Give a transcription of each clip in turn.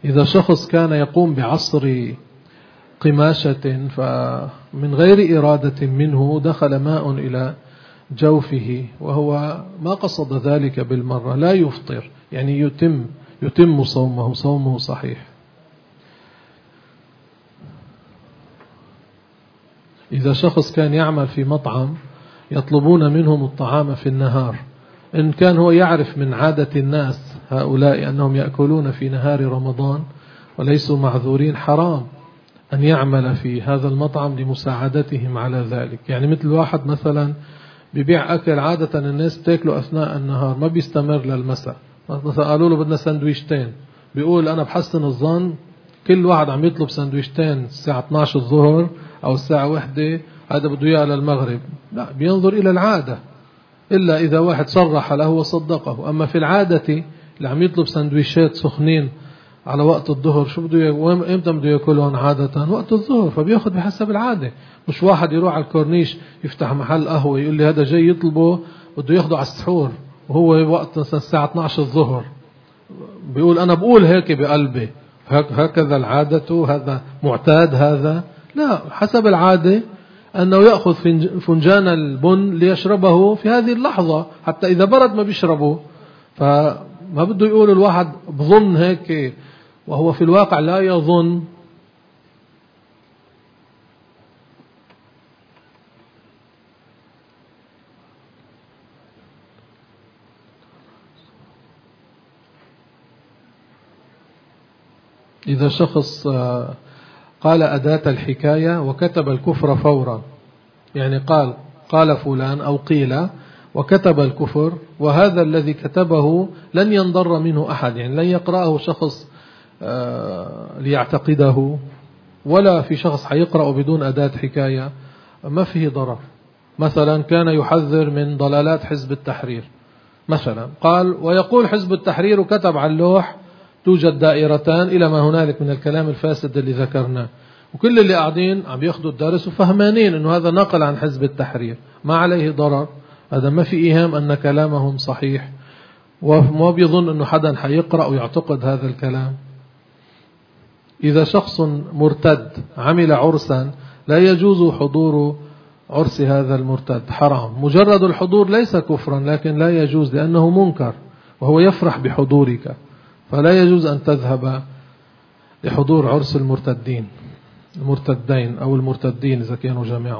إذا شخص كان يقوم بعصر قماشة فمن غير إرادة منه دخل ماء إلى جوفه وهو ما قصد ذلك بالمرة لا يفطر، يعني يتم صومه صحيح. إذا شخص كان يعمل في مطعم يطلبون منهم الطعام في النهار، إن كان هو يعرف من عادة الناس هؤلاء أنهم يأكلون في نهار رمضان وليسوا معذورين، حرام أن يعمل في هذا المطعم لمساعدتهم على ذلك. يعني مثل واحد مثلا بيبيع أكل، عادة الناس تاكله أثناء النهار ما بيستمر للمساء، مثلا قالوا له بدنا سندويشتين، بيقول أنا بحسن الظن كل واحد عم يطلب سندويشتين الساعة 12 الظهر أو الساعة 1 هذا بده إياه للمغرب. لا، بينظر إلى العادة، إلا إذا واحد صرح له وصدقه. أما في العادة اللي عم يطلب سندويشات سخنين على وقت الظهر، شو بده إمتى بده يأكلهم؟ عادة وقت الظهر، فبيأخذ بحسب العادة. مش واحد يروح على الكورنيش يفتح محل قهوة يقول لي هذا جاي يطلبه بده ياخده على السحور وهو وقت الساعة 12 الظهر، بيقول أنا بقول هيك بقلبي هكذا العادة، هذا معتاد هذا. لا، حسب العادة أنه يأخذ فنجان البن ليشربه في هذه اللحظة، حتى إذا برد ما بيشربه. فما بده يقول الواحد بظن هيك وهو في الواقع لا يظن. إذا شخص قال أداة الحكاية وكتب الكفر فورا، يعني قال فلان أو قيل وكتب الكفر، وهذا الذي كتبه لن ينضر منه أحد، يعني لن يقرأه شخص ليعتقده، ولا في شخص حيقرأ بدون أداة حكاية، ما فيه ضرر. مثلا كان يحذر من ضلالات حزب التحرير مثلا، قال ويقول حزب التحرير وكتب على اللوح توجد دائرتان إلى ما هنالك من الكلام الفاسد اللي ذكرناه، وكل اللي قاعدين عم ياخذوا الدرس وفهمانين انه هذا نقل عن حزب التحرير، ما عليه ضرر، هذا ما في إيهام أن كلامهم صحيح، وما بيظن انه حدا حيقرأ ويعتقد هذا الكلام. إذا شخص مرتد عمل عرسا لا يجوز حضور عرس هذا المرتد، حرام. مجرد الحضور ليس كفرا، لكن لا يجوز لأنه منكر وهو يفرح بحضورك، فلا يجوز أن تذهب لحضور عرس المرتدين أو المرتدين إذا كانوا جميعهم.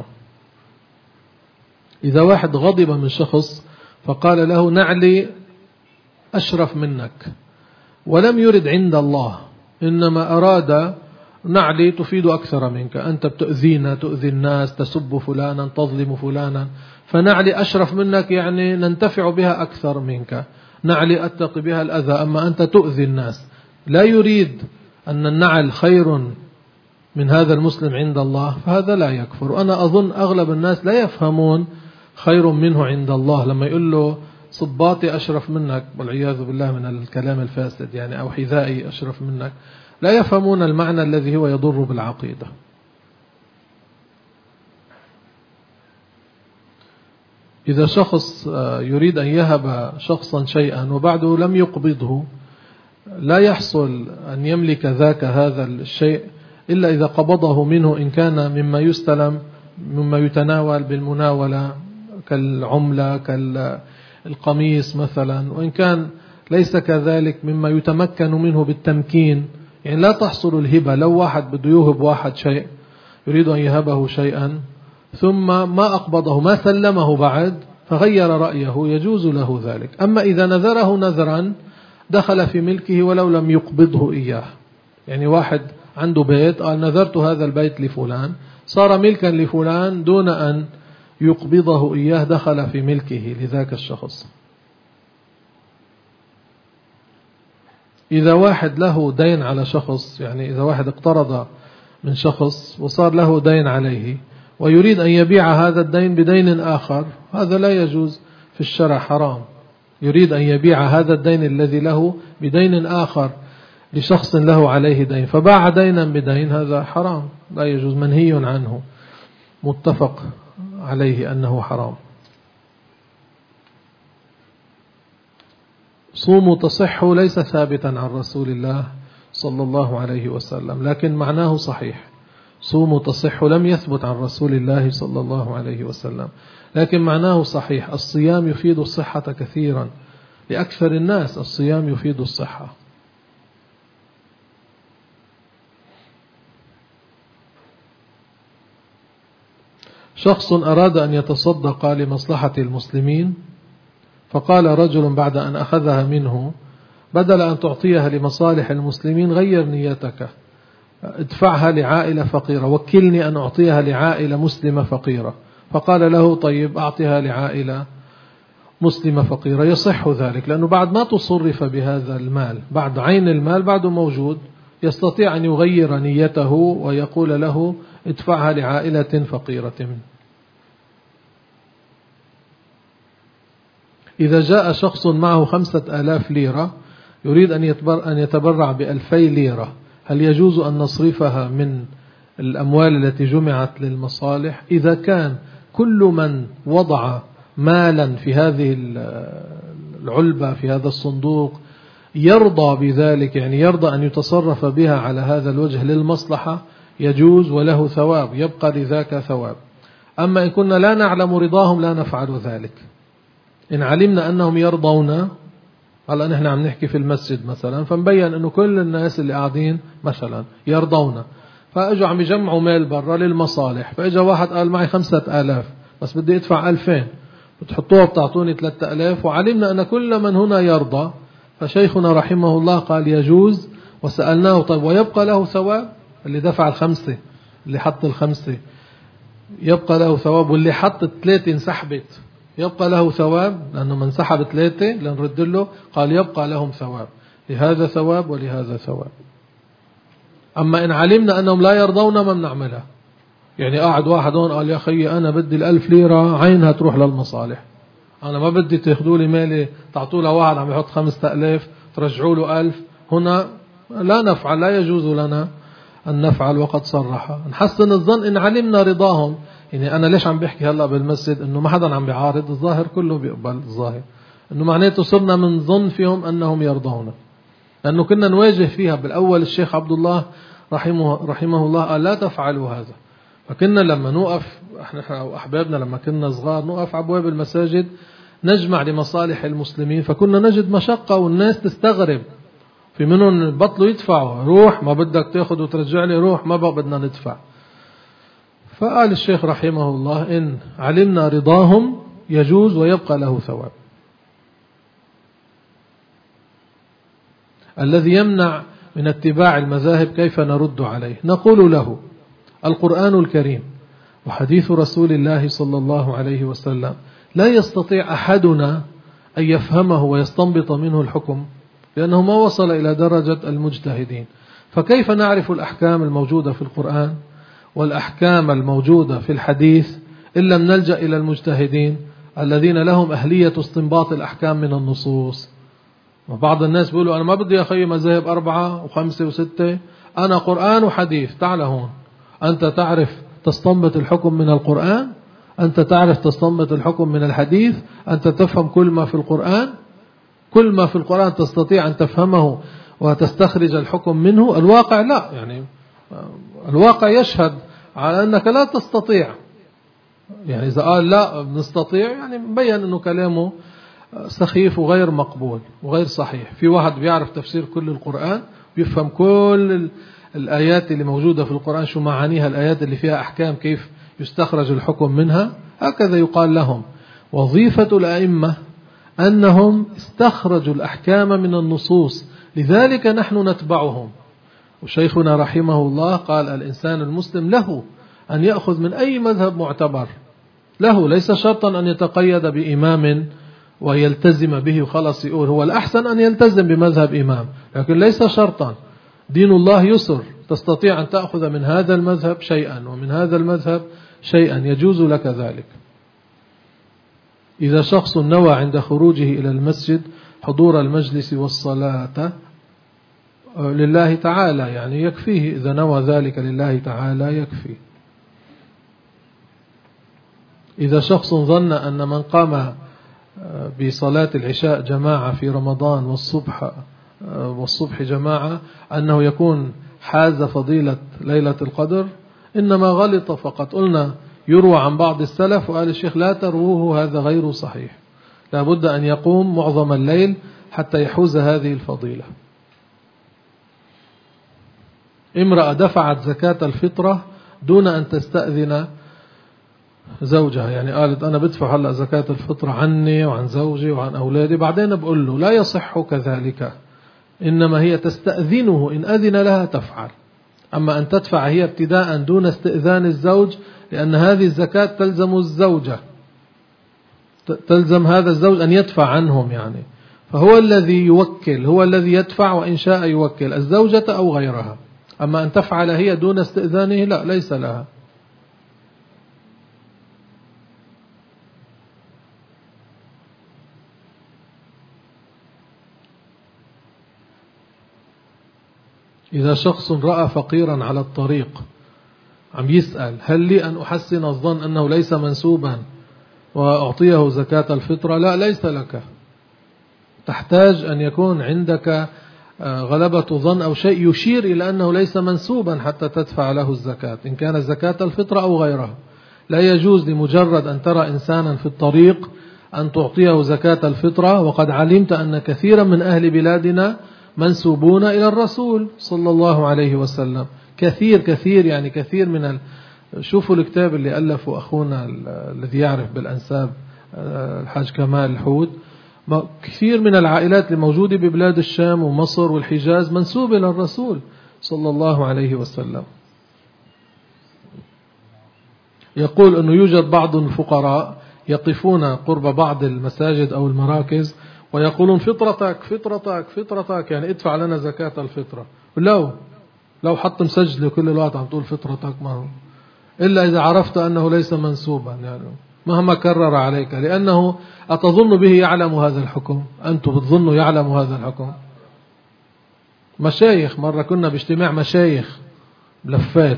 إذا واحد غضب من شخص فقال له نعلي أشرف منك، ولم يرد عند الله، إنما أراد نعلي تفيد أكثر منك، أنت بتؤذينا، تؤذي الناس، تسب فلانا، تظلم فلانا، فنعلي أشرف منك يعني ننتفع بها أكثر منك، نعلي أتقي بها الأذى، أما أنت تؤذي الناس. لا يريد أن النعل خير من هذا المسلم عند الله، فهذا لا يكفر. وأنا أظن أغلب الناس لا يفهمون خير منه عند الله لما يقول له صباطي أشرف منك والعياذ بالله من الكلام الفاسد، يعني أو حذائي أشرف منك، لا يفهمون المعنى الذي هو يضر بالعقيدة. إذا شخص يريد أن يهب شخصا شيئا وبعده لم يقبضه، لا يحصل أن يملك ذاك هذا الشيء إلا إذا قبضه منه، إن كان مما يستلم مما يتناول بالمناولة كالعملة كالقميص مثلا، وإن كان ليس كذلك مما يتمكن منه بالتمكين. يعني لا تحصل الهبة، لو واحد بده يوهب واحد شيء يريد أن يهبه شيئا ثم ما أقبضه ما سلمه بعد فغير رأيه يجوز له ذلك. أما إذا نذره نذرا دخل في ملكه ولو لم يقبضه إياه، يعني واحد عنده بيت قال نذرت هذا البيت لفلان، صار ملكا لفلان دون أن يقبضه إياه، دخل في ملكه لذاك الشخص. إذا واحد له دين على شخص، يعني إذا واحد اقترض من شخص وصار له دين عليه ويريد أن يبيع هذا الدين بدين آخر، هذا لا يجوز في الشرع، حرام. يريد أن يبيع هذا الدين الذي له بدين آخر لشخص له عليه دين، فباع دينا بدين، هذا حرام لا يجوز، منهي عنه، متفق عليه أنه حرام. صوموا تصحوا ليس ثابتا عن رسول الله صلى الله عليه وسلم، لكن معناه صحيح. صوموا تصحوا لم يثبت عن رسول الله صلى الله عليه وسلم، لكن معناه صحيح. الصيام يفيد الصحة كثيرا، لأكثر الناس الصيام يفيد الصحة. شخص أراد أن يتصدق لمصلحة المسلمين، فقال رجل بعد أن أخذها منه: بدل أن تعطيها لمصالح المسلمين غير نيتك، ادفعها لعائلة فقيرة، وكلني أن أعطيها لعائلة مسلمة فقيرة. فقال له: طيب أعطيها لعائلة مسلمة فقيرة. يصح ذلك، لأنه بعد ما تصرف بهذا المال، بعد عين المال بعده موجود، يستطيع أن يغير نيته ويقول له: ادفعها لعائلة فقيرة. إذا جاء شخص معه 5000 ليرة يريد أن يتبرع ب2000 ليرة، هل يجوز أن نصرفها من الأموال التي جمعت للمصالح؟ إذا كان كل من وضع مالا في هذه العلبة، في هذا الصندوق، يرضى بذلك، يعني يرضى أن يتصرف بها على هذا الوجه للمصلحة، يجوز وله ثواب، يبقى لذاك ثواب. أما إن كنا لا نعلم رضاهم لا نفعل ذلك. إن علمنا أنهم يرضون، هلا نحن عم نحكي في المسجد مثلا، فنبين أنه كل الناس اللي قاعدين مثلا يرضون، فأجوا عم يجمعوا مال برا للمصالح، فأجا واحد قال: معي 5000 بس بدي أدفع 2000، بتحطوها بتعطوني 3000، وعلمنا أن كل من هنا يرضى، فشيخنا رحمه الله قال يجوز. وسألناه: طيب ويبقى له ثواب؟ اللي دفع 5، اللي حط 5 يبقى له ثواب، واللي حط 3 انسحبت يبقى له ثواب، لأنه من سحب 3 لنرد له. قال: يبقى لهم ثواب، لهذا ثواب ولهذا ثواب. أما إن علمنا أنهم لا يرضون ما بنعملها. يعني قاعد واحد هون قال: يا أخي أنا بدي 1000 ليرة عينها تروح للمصالح، أنا ما بدي تاخذوا لي مالي تعطوا له واحد عم يحط 5000 ترجعوا له 1000. هنا لا نفعل، لا يجوز لنا أن نفعل، وقد صرح. نحسن الظن إن علمنا رضاهم. يعني أنا ليش عم بحكي هلأ بالمسجد إنه ما حدا عم بيعارض؟ الظاهر كله بيقبل، الظاهر إنه معناته صرنا من ظن فيهم أنهم يرضون، لأنه كنا نواجه فيها بالأول. الشيخ عبد الله رحمه الله قال: لا تفعلوا هذا. فكنا لما نوقف احنا وأحبابنا لما كنا صغار نوقف على أبواب المساجد نجمع لمصالح المسلمين، فكنا نجد مشقة والناس تستغرب، في منهم بطلوا يدفعوا، روح ما بدك تاخذ وترجع لي، روح ما بقى بدنا ندفع. فقال الشيخ رحمه الله: إن علمنا رضاهم يجوز ويبقى له ثواب. الذي يمنع من اتباع المذاهب كيف نرد عليه؟ نقول له: القرآن الكريم وحديث رسول الله صلى الله عليه وسلم لا يستطيع أحدنا أن يفهمه ويستنبط منه الحكم، لأنه ما وصل إلى درجة المجتهدين. فكيف نعرف الأحكام الموجودة في القرآن والأحكام الموجودة في الحديث إن لم نلجأ إلى المجتهدين الذين لهم أهلية استنباط الأحكام من النصوص؟ وبعض الناس بيقولوا: أنا ما بدي يا أخي مذاهب 4 و5 و6، أنا قرآن وحديث. تعال هون، أنت تعرف تستنبط الحكم من القرآن؟ أنت تعرف تستنبط الحكم من الحديث؟ أنت تفهم كل ما في القرآن؟ كل ما في القرآن تستطيع أن تفهمه وتستخرج الحكم منه؟ الواقع لا، يعني الواقع يشهد على أنك لا تستطيع. يعني إذا قال لا بنستطيع، يعني مبين أنه كلامه سخيف وغير مقبول وغير صحيح. في واحد بيعرف تفسير كل القرآن، بيفهم كل الآيات اللي موجودة في القرآن شو معانيها، الآيات اللي فيها أحكام كيف يستخرج الحكم منها. هكذا يقال لهم. وظيفة الأئمة أنهم استخرجوا الأحكام من النصوص، لذلك نحن نتبعهم. وشيخنا رحمه الله قال: الإنسان المسلم له أن يأخذ من أي مذهب معتبر له، ليس شرطا أن يتقيد بإمام ويلتزم به وخلص يقول هو الأحسن أن يلتزم بمذهب إمام، لكن ليس شرطا. دين الله يسر، تستطيع أن تأخذ من هذا المذهب شيئا ومن هذا المذهب شيئا، يجوز لك ذلك. إذا شخص نوى عند خروجه إلى المسجد حضور المجلس والصلاة لله تعالى، يعني يكفيه، إذا نوى ذلك لله تعالى يكفي. إذا شخص ظن أن من قام بصلاة العشاء جماعة في رمضان والصبح والصبح جماعة أنه يكون حاز فضيلة ليلة القدر، إنما غلط فقط. قلنا يروى عن بعض السلف، وقال الشيخ لا تروه، هذا غير صحيح، لابد أن يقوم معظم الليل حتى يحوز هذه الفضيلة. امرأة دفعت زكاة الفطرة دون أن تستأذن زوجها، يعني قالت أنا بدفع هلأ زكاة الفطرة عني وعن زوجي وعن أولادي، بعدين بقول له لا يصح كذلك، إنما هي تستأذنه، إن أذن لها تفعل. أما أن تدفع هي ابتداء دون استئذان الزوج، لأن هذه الزكاة تلزم الزوجة، تلزم هذا الزوج أن يدفع عنهم، يعني فهو الذي يوكل، هو الذي يدفع، وإن شاء يوكل الزوجة أو غيرها. أما أن تفعل هي دون استئذانه لا، ليس لها. إذا شخص رأى فقيرا على الطريق عم يسأل هل لي أن أحسن الظن أنه ليس منسوبا وأعطيه زكاة الفطرة؟ لا، ليس لك، تحتاج أن يكون عندك غلبة ظن أو شيء يشير إلى أنه ليس منسوبا حتى تدفع له الزكاة، إن كان زكاة الفطرة أو غيرها. لا يجوز لمجرد أن ترى إنسانا في الطريق أن تعطيه زكاة الفطرة، وقد علمت أن كثيرا من أهل بلادنا منسوبون إلى الرسول صلى الله عليه وسلم، كثير يعني كثير من شوفوا الكتاب اللي ألفه أخونا الذي يعرف بالأنساب الحاج كمال الحود، كثير من العائلات الموجودة ببلاد الشام ومصر والحجاز منسوبة إلى الرسول صلى الله عليه وسلم. يقول أنه يوجد بعض الفقراء يقفون قرب بعض المساجد أو المراكز ويقولون فطرتك فطرتك فطرتك، يعني ادفع لنا زكاة الفطرة. لو حط مسجل كل الوقت عم تقول فطرتك، ما هو إلا إذا عرفت أنه ليس منسوبا، يعني مهما كرر عليك، لأنه أتظن به يعلم هذا الحكم؟ أنتم بتظنوا يعلم هذا الحكم؟ مشايخ، مرة كنا باجتماع مشايخ لفات،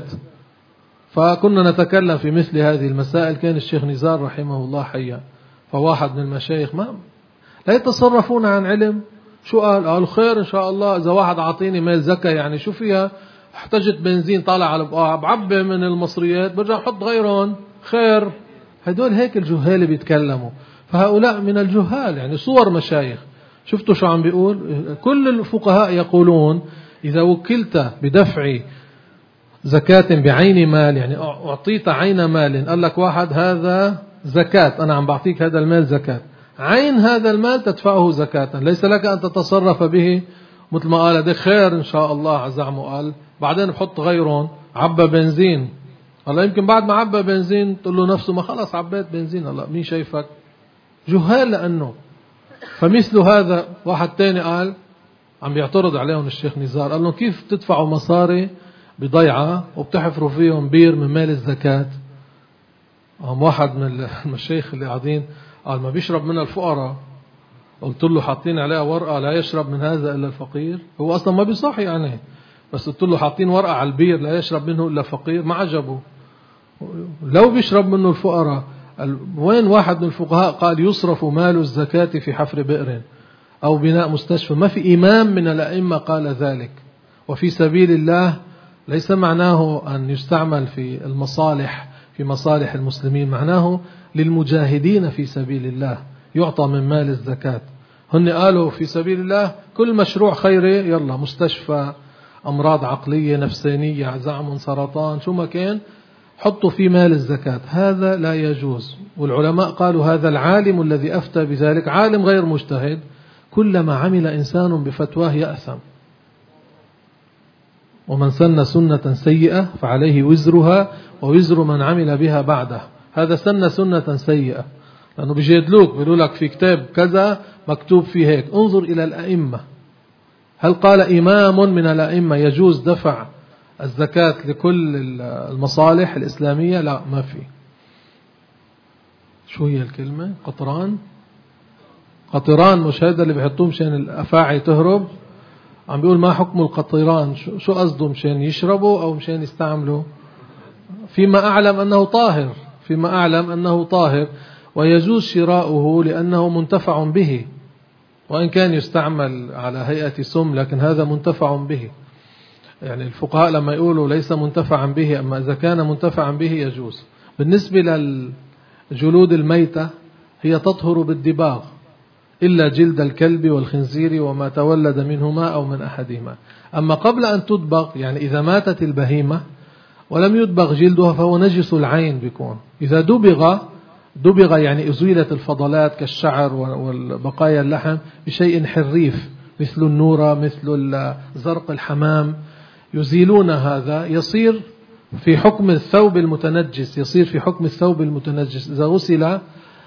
فكنا نتكلم في مثل هذه المسائل، كان الشيخ نزار رحمه الله حيا، فواحد من المشايخ لا يتصرفون عن علم. شو قال خير إن شاء الله، إذا واحد عطيني مال زكاة يعني شو فيها، احتجت بنزين طالع على بقاع بعبي من المصريات برجع احط غيرهم، خير. هدول هيك الجهال بيتكلموا، فهؤلاء من الجهال، يعني صور مشايخ. شفتوا شو عم بيقول؟ كل الفقهاء يقولون إذا وكلت بدفع زكاة بعين مال، يعني أعطيت عين مال، قال لك واحد هذا زكاة، أنا عم بعطيك هذا المال زكاة، عين هذا المال تدفعه زكاة، ليس لك أن تتصرف به مثل ما قال هذا خير إن شاء الله عزعمه قال، بعدين بحط غيرهم عبى بنزين. الله يمكن بعد ما عبى بنزين تقول له نفسه ما خلص عبيت بنزين، الله مين شايفك؟ جهال. لأنه فمثل هذا واحد تاني قال عم بيعترض عليهم الشيخ نزار، قال لهم كيف تدفعوا مصاري بضيعة وبتحفروا فيهم بير من مال الزكاة؟ واحد من المشايخ اللي قاعدين قال ما بيشرب منها الفقراء. قلت له حاطين عليها ورقة لا يشرب من هذا إلا الفقير، هو أصلا ما بيصح يعني، بس قلت له حاطين ورقة على البير لا يشرب منه إلا فقير، ما عجبه. لو بيشرب منه الفقراء، وين واحد من الفقهاء قال يصرف مال الزكاة في حفر بئر أو بناء مستشفى؟ ما في إمام من الأئمة قال ذلك. وفي سبيل الله ليس معناه أن يستعمل في المصالح، في مصالح المسلمين، معناه للمجاهدين في سبيل الله يعطى من مال الزكاة. هن قالوا في سبيل الله كل مشروع خيري، يلا مستشفى، أمراض عقلية نفسانية، زعم سرطان، شو ما كان حطوا في مال الزكاة، هذا لا يجوز. والعلماء قالوا هذا العالم الذي أفتى بذلك عالم غير مجتهد، كلما عمل إنسان بفتواه يأثم، ومن سن سنة سيئة فعليه وزرها ووزر من عمل بها بعده. هذا سن سنة سيئة، لأنه بيجادلوك بيقولوا لك في كتاب كذا مكتوب فيه هيك، انظر إلى الأئمة، هل قال إمام من الأئمة يجوز دفع الزكاة لكل المصالح الإسلامية؟ لا، ما في. شو هي الكلمة؟ قطران مش هذا اللي بيحطوه مشان الأفاعي تهرب؟ عم بيقول ما حكم القطران، شو قصده، مشان يشربوا أو مشان يستعملوا؟ فيما أعلم أنه طاهر ويجوز شراؤه لأنه منتفع به، وإن كان يستعمل على هيئة سم لكن هذا منتفع به. يعني الفقهاء لما يقولوا ليس منتفعا به، أما إذا كان منتفعا به يجوز. بالنسبة للجلود الميتة هي تطهر بالدباغ إلا جلد الكلب والخنزير وما تولد منهما أو من أحدهما. أما قبل أن تدبغ، يعني إذا ماتت البهيمة ولم يدبغ جلدها فهو نجس العين بيكون. إذا دبغ يعني أزيلت الفضلات كالشعر والبقايا اللحم بشيء حريف مثل النورة مثل زرق الحمام، يزيلون هذا، يصير في حكم الثوب المتنجس، إذا غسل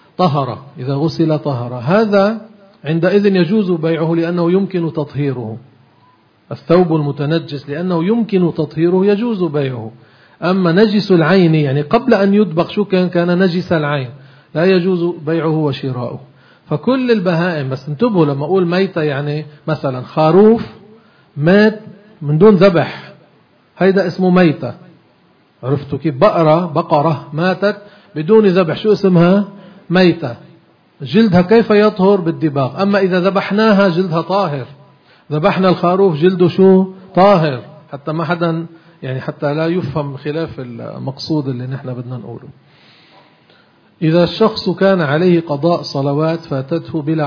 طهر. هذا عندئذ يجوز بيعه لأنه يمكن تطهيره. الثوب المتنجس لأنه يمكن تطهيره يجوز بيعه. أما نجس العين يعني قبل أن يدبغ شو كان نجس العين لا يجوز بيعه وشراؤه. فكل البهائم، بس انتبهوا لما أقول ميتة يعني مثلا خروف مات من دون ذبح، هيدا اسمه ميتة. عرفتوا كيف؟ بقرة ماتت بدون ذبح، شو اسمها؟ ميتة. جلدها كيف يطهر؟ بالدباغ. أما إذا ذبحناها جلدها طاهر. ذبحنا الخروف جلده شو؟ طاهر، حتى ما حدا يعني حتى لا يفهم خلاف المقصود اللي نحن بدنا نقوله. إذا الشخص كان عليه قضاء صلوات فاتته بلا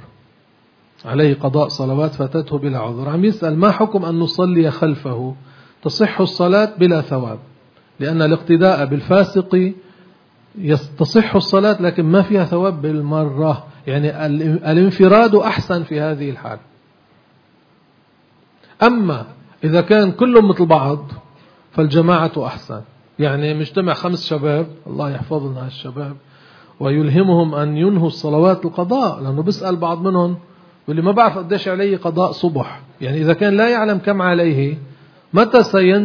عذر، عم يسأل ما حكم أن نصلي خلفه؟ تصح الصلاة بلا ثواب، لأن الاقتداء بالفاسق تصح الصلاة لكن ما فيها ثواب بالمرة. يعني الانفراد أحسن في هذه الحال. أما إذا كان كلهم مثل بعض فالجماعة أحسن. يعني مجتمع 5 شباب، الله يحفظ لنا الشباب، ويلهمهم أن ينهوا الصلوات القضاء، لأنه بيسأل بعض منهم واللي ما بعرف قديش عليه قضاء صبح. يعني إذا كان لا يعلم كم عليه متى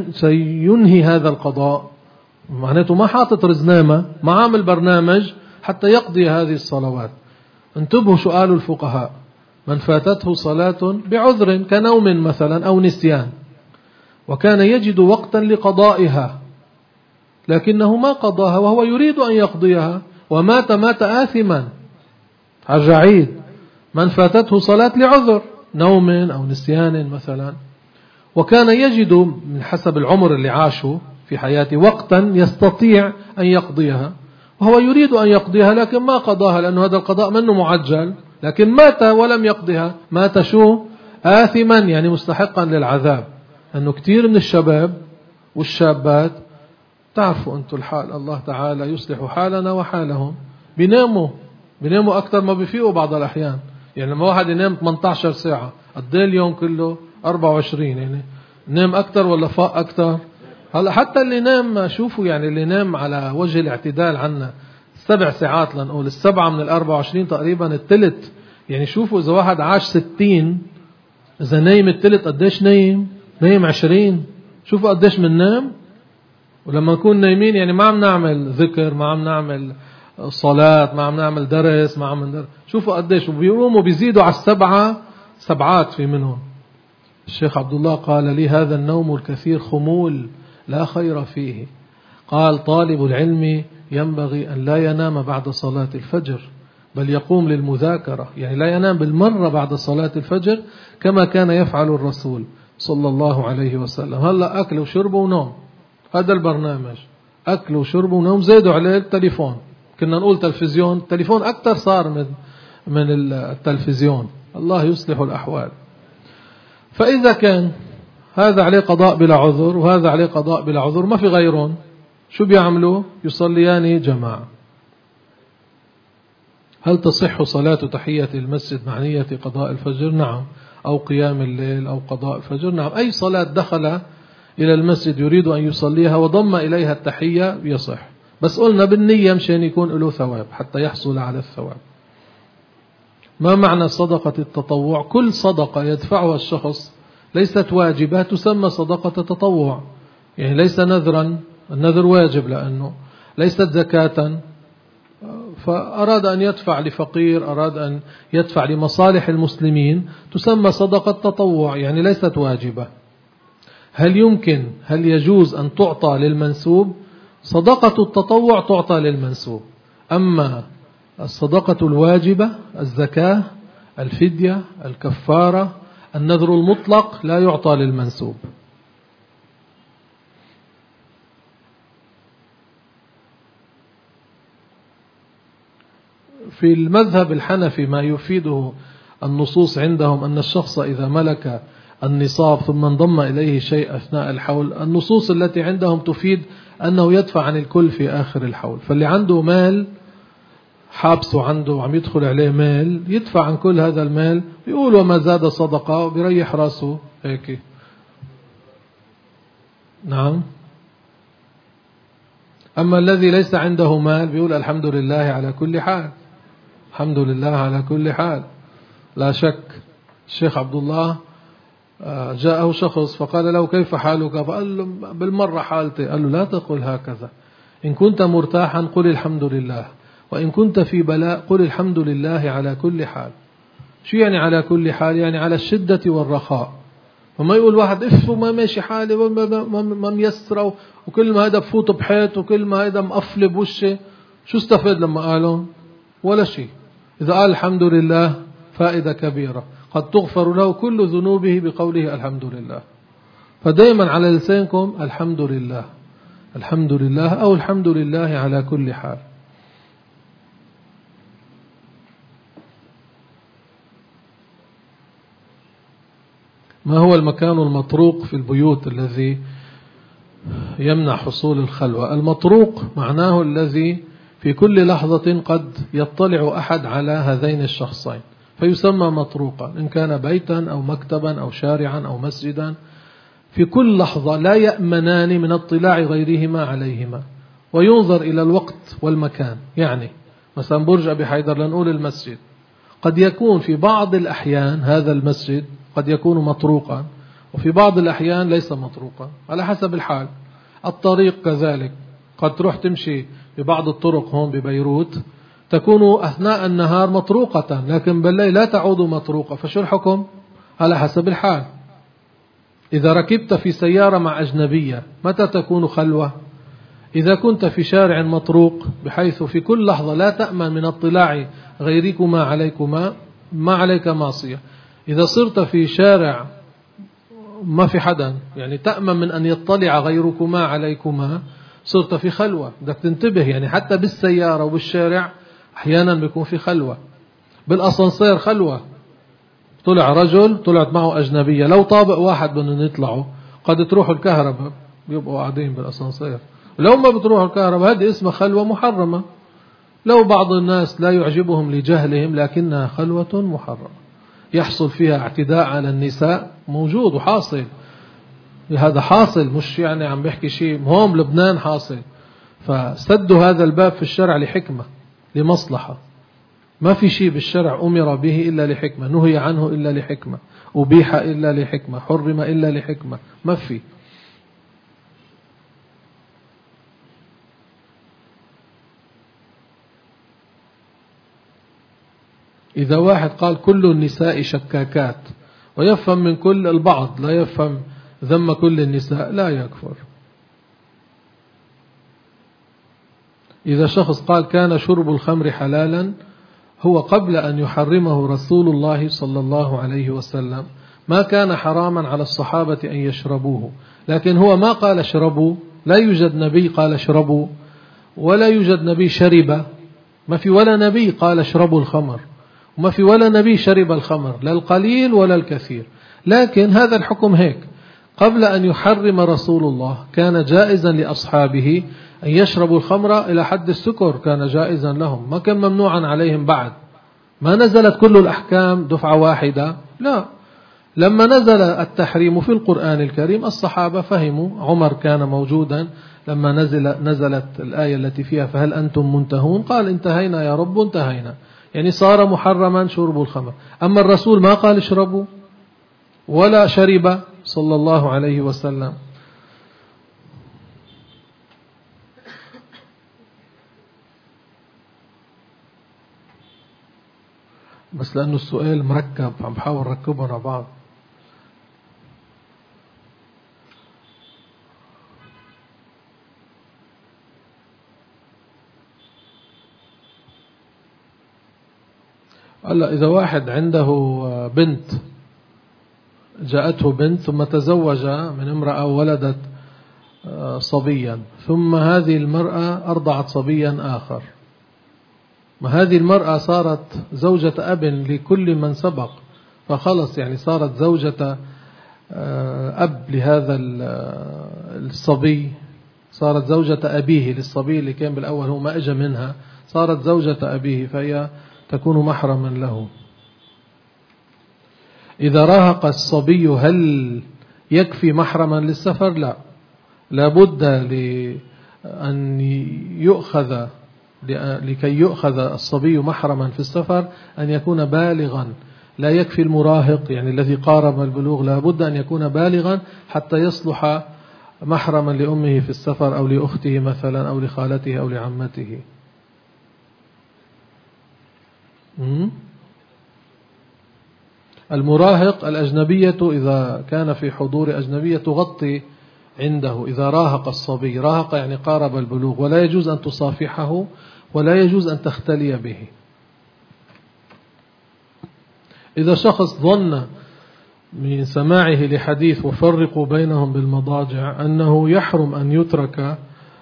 سينهي هذا القضاء، معناته ما حاطط رزنامة، ما عامل برنامج حتى يقضي هذه الصلوات. انتبهوا شو قالوا الفقهاء: من فاتته صلاة بعذر كنوم مثلا أو نسيان وكان يجد وقتا لقضائها لكنه ما قضاها وهو يريد أن يقضيها ومات آثما. هرجعيد: من فاتته صلاة لعذر نوم أو نسيان مثلا، وكان يجد من حسب العمر اللي عاشه في حياته وقتا يستطيع أن يقضيها وهو يريد أن يقضيها لكن ما قضاها، لأنه هذا القضاء منه معجل، لكن مات ولم يقضيها، مات شو؟ آثما، يعني مستحقا للعذاب. أنه كثير من الشباب والشابات تعرفوا أنتم الحال، الله تعالى يصلح حالنا وحالهم، بيناموا أكثر ما بيفيقوا بعض الأحيان. يعني لما واحد ينام 18 ساعة قد ايه اليوم كله 24، يعني نام أكثر ولا فاق أكثر؟ هلا حتى اللي نام، شوفوا يعني اللي نام على وجه الاعتدال عنا 7 ساعات، لنقول 7 من 24 تقريبا الثلث. يعني شوفوا إذا واحد عاش 60، إذا نايم الثلث قديش نايم 20. شوفوا قديش مننام. ولما نكون نايمين يعني ما عم نعمل ذكر، ما عم نعمل صلاة، ما عم نعمل درس، ما عم ندرس. شوفوا قديش، وبيقوموا بيزيدوا على 7 سبعات في منهم. الشيخ عبد الله قال لي: هذا النوم الكثير خمول لا خير فيه. قال: طالب العلم ينبغي أن لا ينام بعد صلاة الفجر بل يقوم للمذاكرة، يعني لا ينام بالمرة بعد صلاة الفجر كما كان يفعل الرسول صلى الله عليه وسلم. هلأ أكل وشرب ونوم، هذا البرنامج، أكل وشرب ونوم. زيدوا عليه التليفون، كنا نقول تلفزيون، التليفون أكثر صار من التلفزيون. الله يصلح الأحوال. فإذا كان هذا عليه قضاء بلا عذر وهذا عليه قضاء بلا عذر، ما في غيرهم، شو بيعملوا؟ يصليان جماعة. هل تصح صلاة تحية المسجد مع نية قضاء الفجر؟ نعم. أو قيام الليل أو قضاء الفجر؟ نعم. أي صلاة دخل إلى المسجد يريد أن يصليها وضم إليها التحية يصح، بس قلنا بالنية مشان يكون له ثواب حتى يحصل على الثواب. ما معنى صدقة التطوع؟ كل صدقة يدفعها الشخص ليست واجبة تسمى صدقة تطوع، يعني ليس نذرا، النذر واجب لأنه ليست زكاة، فأراد أن يدفع لفقير، أراد أن يدفع لمصالح المسلمين، تسمى صدقة تطوع، يعني ليست واجبة. هل يجوز أن تعطى للمنسوب؟ صدقة التطوع تعطى للمنسوب، أما الصدقة الواجبة الزكاة الفدية، الكفارة، النذر المطلق لا يعطى للمنسوب. في المذهب الحنفي ما يفيده النصوص عندهم أن الشخص إذا ملك النصاب ثم انضم إليه شيء أثناء الحول، النصوص التي عندهم تفيد أنه يدفع عن الكل في آخر الحول. فاللي عنده مال حابس وعنده عم يدخل عليه مال يدفع عن كل هذا المال، يقول وما زاد صدقة وبيريح راسه هيك. نعم. أما الذي ليس عنده مال بيقول الحمد لله على كل حال، الحمد لله على كل حال. لا شك. الشيخ عبد الله جاءه شخص فقال له كيف حالك؟ فقال له بالمرة حالتي. قال له لا تقل هكذا، إن كنت مرتاحا قل الحمد لله، وإن كنت في بلاء قل الحمد لله على كل حال. شو يعني على كل حال؟ يعني على الشدة والرخاء. وما يقول واحد اف وما ماشي حالي وما ميسره، وكل ما هيدا بفوت بحيط، وكل ما هيدا مقفل بوشي. شو استفاد لما قالون؟ ولا شيء. إذا قال الحمد لله فائدة كبيرة، قد تغفر له كل ذنوبه بقوله الحمد لله. فدائما على لسانكم الحمد لله، الحمد لله، أو الحمد لله على كل حال. ما هو المكان المطروق في البيوت الذي يمنع حصول الخلوة؟ المطروق معناه الذي في كل لحظة قد يطلع أحد على هذين الشخصين فيسمى مطروقا، إن كان بيتا أو مكتبا أو شارعا أو مسجدا. في كل لحظة لا يأمنان من اطلاع غيرهما عليهما، وينظر إلى الوقت والمكان. يعني مثلا برج أبي حيدر لنقول المسجد، قد يكون في بعض الأحيان هذا المسجد قد يكون مطروقا، وفي بعض الأحيان ليس مطروقا، على حسب الحال. الطريق كذلك، قد تروح تمشي ببعض الطرق هون ببيروت تكون أثناء النهار مطروقة، لكن بالليل لا تعود مطروقة. فشو الحكم؟ على حسب الحال. إذا ركبت في سيارة مع أجنبية متى تكون خلوة؟ إذا كنت في شارع مطروق بحيث في كل لحظة لا تأمن من اطلاع غيركما عليكما، ما عليك معصية. إذا صرت في شارع ما في حدا، يعني تأمن من أن يطلع غيركما عليكما، صرت في خلوة. بدك تنتبه، يعني حتى بالسيارة وبالشارع أحيانا بيكون في خلوة. بالأسانسير خلوة، طلع رجل طلعت معه أجنبية، لو طابق واحد بدهم يطلعوا قد تروح الكهرباء، بيبقوا قاعدين بالأسانسير. لو ما بتروح الكهرباء هذه اسمها خلوة محرمة. لو بعض الناس لا يعجبهم لجهلهم لكنها خلوة محرمة يحصل فيها اعتداء على النساء، موجود وحاصل. هذا حاصل، مش يعني عم بحكي شيء، هون لبنان حاصل. فسدوا هذا الباب في الشرع لحكمة، لمصلحة. ما في شيء بالشرع أمر به إلا لحكمة، نهي عنه إلا لحكمة، أبيح إلا لحكمة، حرم إلا لحكمة. ما في. إذا واحد قال كل النساء شكاكات ويفهم من كل البعض، لا يفهم ذم كل النساء، لا يكفر. إذا شخص قال كان شرب الخمر حلالا، هو قبل أن يحرمه رسول الله صلى الله عليه وسلم ما كان حراما على الصحابة أن يشربوه، لكن هو ما قال اشربوا. لا يوجد نبي قال اشربوا، ولا يوجد نبي شرب. ما في ولا نبي قال اشربوا الخمر، وما في ولا نبي شرب الخمر، لا القليل ولا الكثير. لكن هذا الحكم هيك، قبل أن يحرم رسول الله كان جائزا لأصحابه أن يشربوا الخمر إلى حد السكر، كان جائزا لهم، ما كان ممنوعا عليهم. بعد ما نزلت كل الأحكام دفعة واحدة، لا. لما نزل التحريم في القرآن الكريم الصحابة فهموا. عمر كان موجودا لما نزلت الآية التي فيها فهل أنتم منتهون؟ قال انتهينا يا رب، انتهينا، يعني صار محرما شرب الخمر. أما الرسول ما قال اشربوا ولا شرب صلى الله عليه وسلم. بس لأنه السؤال مركب عم بحاول ركبهم على بعض. هلا إذا واحد عنده بنت، جاءته بنت ثم تزوج من امرأة وولدت صبيا، ثم هذه المرأة أرضعت صبيا آخر، ما هذه المرأة صارت زوجة أب لكل من سبق، فخلص يعني صارت زوجة أب لهذا الصبي، صارت زوجة أبيه للصبي اللي كان بالأول هو ما أجى منها، صارت زوجة أبيه، فهي تكون محرما له. إذا راهق الصبي هل يكفي محرما للسفر؟ لا، لابد لأن يؤخذ لكي يؤخذ الصبي محرما في السفر أن يكون بالغا، لا يكفي المراهق يعني الذي قارب البلوغ، لابد أن يكون بالغا حتى يصلح محرما لأمه في السفر أو لأخته مثلا أو لخالته أو لعمته. المراهق الأجنبية إذا كان في حضور أجنبية تغطي عنده إذا راهق الصبي، راهق يعني قارب البلوغ، ولا يجوز أن تصافحه ولا يجوز أن تختلي به. إذا شخص ظن من سماعه لحديث وفرقوا بينهم بالمضاجع أنه يحرم أن يترك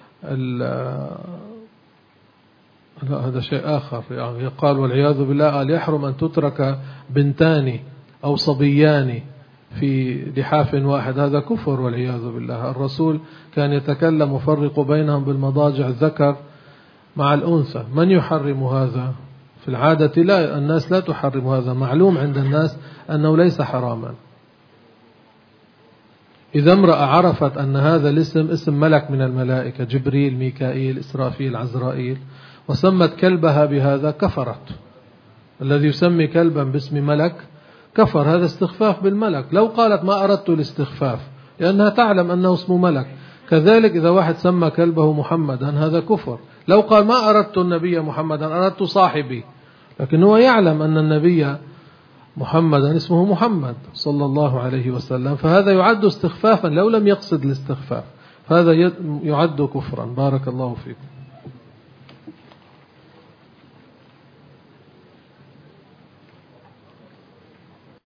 لا، هذا شيء آخر، يعني قال والعياذ بالله قال يحرم أن تترك بنتان أو صبيان في لحاف واحد، هذا كفر والعياذ بالله. الرسول كان يتكلم وفرقوا بينهم بالمضاجع، ذكر مع الأنثى، من يحرم هذا؟ في العادة لا، الناس لا تحرم هذا، معلوم عند الناس أنه ليس حراما. إذا امرأة عرفت أن هذا الاسم اسم ملك من الملائكة، جبريل ميكائيل إسرافيل عزرائيل، وسمت كلبها بهذا كفرت. الذي يسمي كلبا باسم ملك كفر، هذا استخفاف بالملك. لو قالت ما أردت الاستخفاف لأنها تعلم أنه اسم ملك. كذلك إذا واحد سمى كلبه محمدا هذا كفر. لو قال ما أردت النبي محمدا أردت صاحبي، لكن هو يعلم أن النبي محمدا اسمه محمد صلى الله عليه وسلم، فهذا يعد استخفافا لو لم يقصد الاستخفاف، فهذا يعد كفرا. بارك الله فيكم.